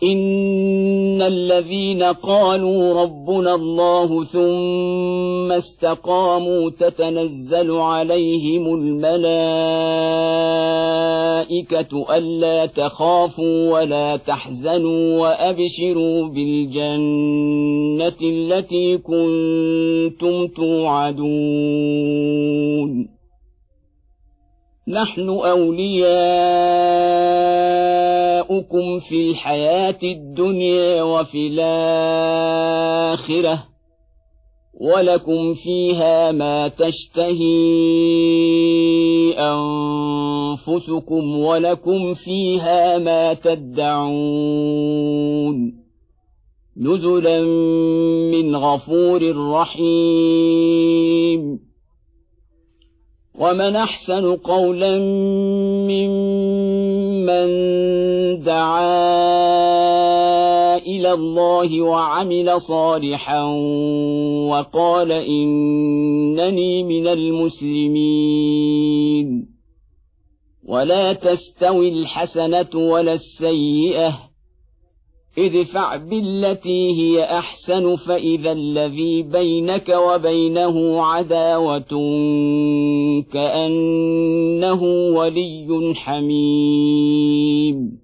إن الذين قالوا ربنا الله ثم استقاموا تتنزل عليهم الملائكة ألا تخافوا ولا تحزنوا وأبشروا بالجنة التي كنتم توعدون نحن أولياؤكم في الحياة الدنيا وفي الآخرة ولكم فيها ما تشتهي أنفسكم ولكم فيها ما تدعون نزلا من غفور رحيم ومن أحسن قولا ممن دعا إلى الله وعمل صالحا وقال إنني من المسلمين ولا تستوي الحسنة ولا السيئة ادفع بالتي هي أحسن فإذا الذي بينك وبينه عداوة كأنه ولي حميم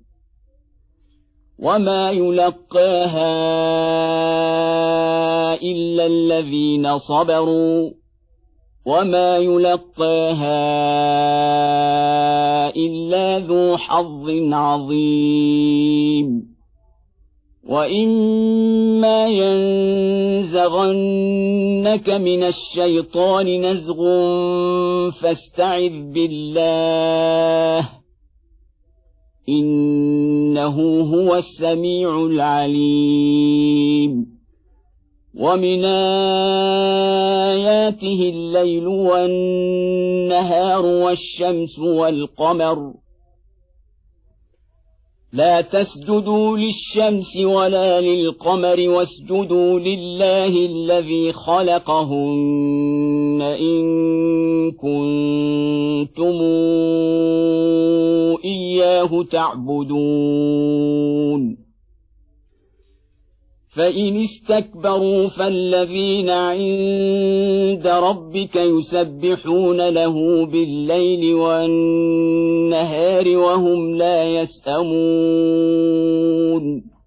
وما يلقاها إلا الذين صبروا وما يلقاها إلا ذو حظ عظيم وإما ينزغنك من الشيطان نزغ فاستعذ بالله إنه هو السميع العليم ومن آياته الليل والنهار والشمس والقمر لا تسجدوا للشمس ولا للقمر واسجدوا لله الذي خلقهن إن كنتم إياه تعبدون فإن استكبروا فالذين عند ربك يسبحون له بالليل والنهار وهم لا يسأمون